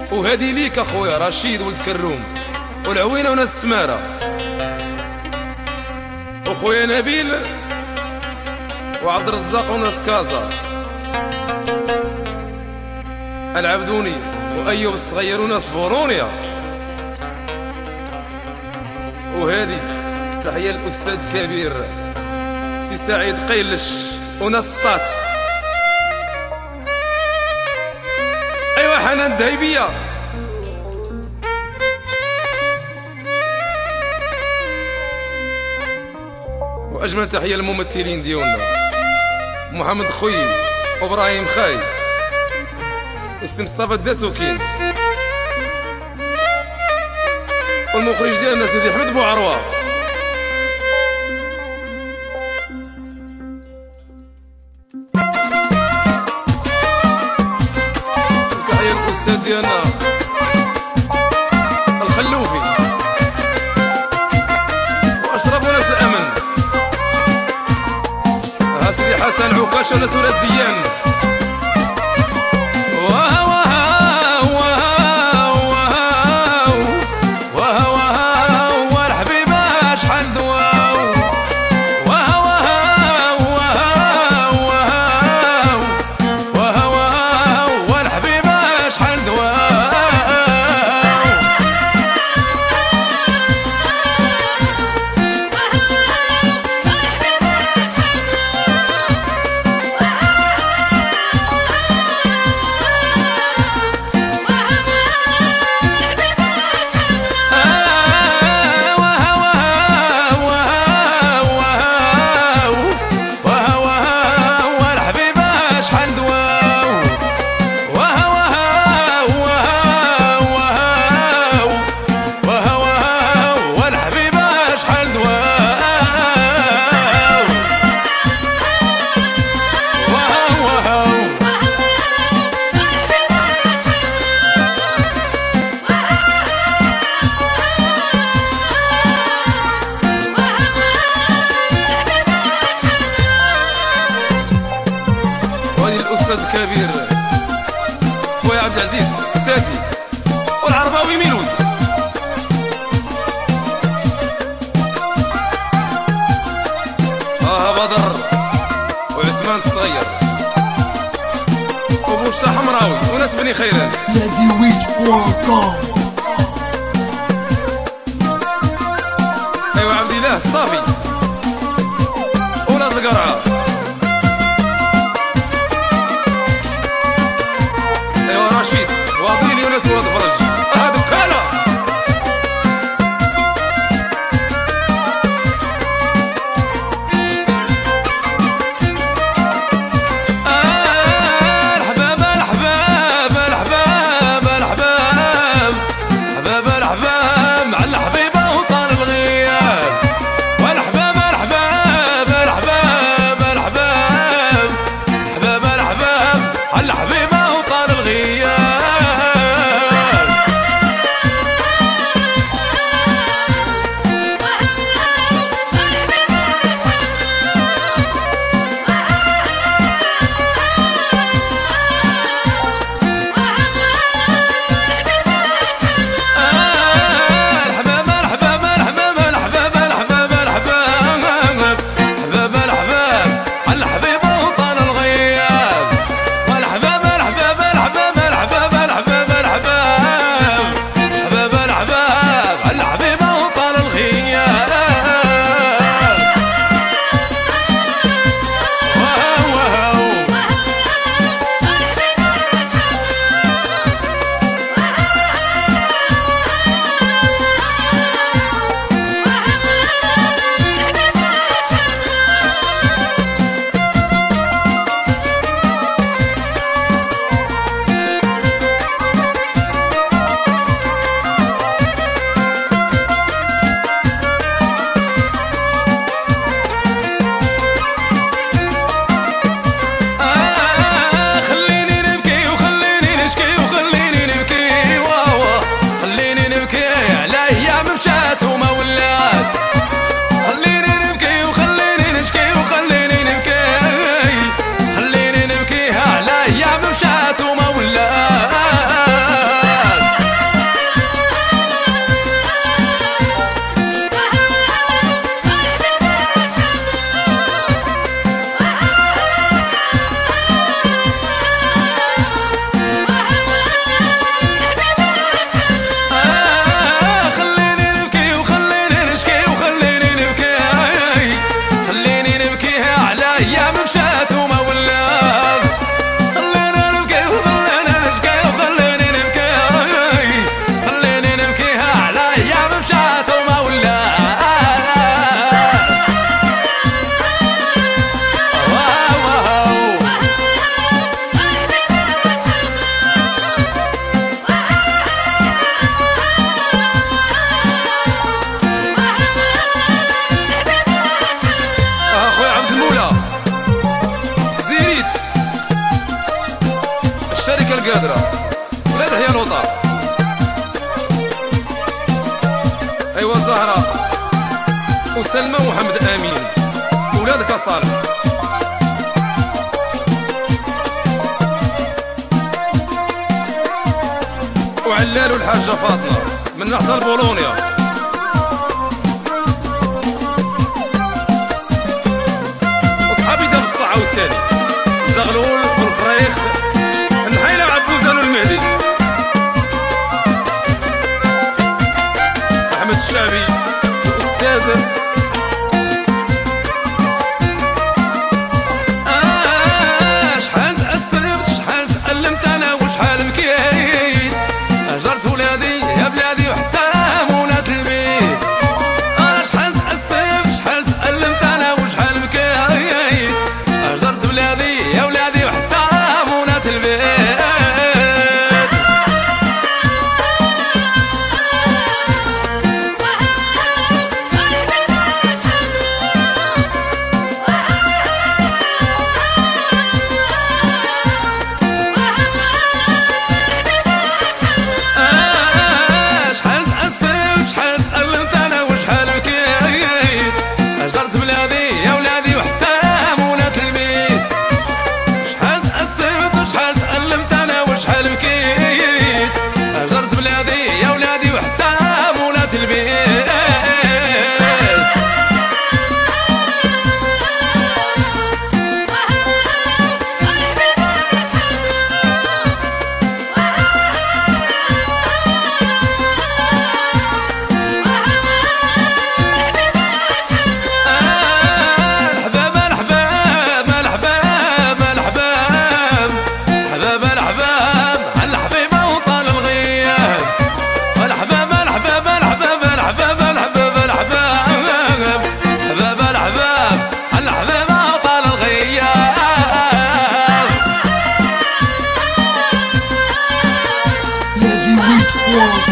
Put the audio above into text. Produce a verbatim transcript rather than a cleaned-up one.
وهادي ليك اخويا رشيد ولد كروم والعوينه وناس تماره، وخويا نبيل وعبد الرزاق وناس كازا، العبدوني وايوب الصغير وناس بورونيا. وهادي تحيه الاستاذ الكبير سي سعيد قيلش وناس سطات. ايوا حنان الدهيبيه واجمل تحيه للممثلين ديالنا محمد خوي وابراهيم خاي والسي مصطفى الدسوكين والمخرج ديالنا سيدي احمد بوعروه. وتحيه للاستاذ ديالنا الخلوفي واشرف ناس الامن ها سيدي حسن عكاشه وناس ولاد زيان. الاستاذ الكبير خويا عبد العزيز الستاتي والعرباوي ميلود. اه بدر وعثمان الصغير وبوشتا حمراوي وناس بني خيران. ايوا عبد الله الصافي ولاد القرعه. رشيد واضيلي وناس ولاد فرج هادو كالا. آه الحباب الحباب الحباب الحباب الحباب الحباب مع الحبيبه وطال الغياب. والحباب الحباب الحباب الحباب الحباب الحباب على الحبيبه وطال الغياب. حباب ملكة القادرة ولاد حيا الوطن. ايوا زهرة وسلمى ومحمد امين ولاد كصالح. وعلال والحاجة فاطمة من نحت البولونيا. وصحابي دام الصحة والتالي زغلول والفريخ النحيلة عبوزان والمهدي. أحمد الشعبي الأستاذ آه شحال تأسفت شحال تألمت أنا وشحال مكيت. هجرت ولادي يا بلادي وحتى مولات البيت. آه شحال تأسفت شحال تألمت أنا وشحال مكيت. هجرت بلادي يا ولادي وحتى مولات البيت. هجرت بلادي يا ولادي وحتى مولات البيت. شحال تأسفت وشحال تألمت أنا وشحال بكيت. هجرت بلادي يا ولادي وحتى مولات البيت. Yeah.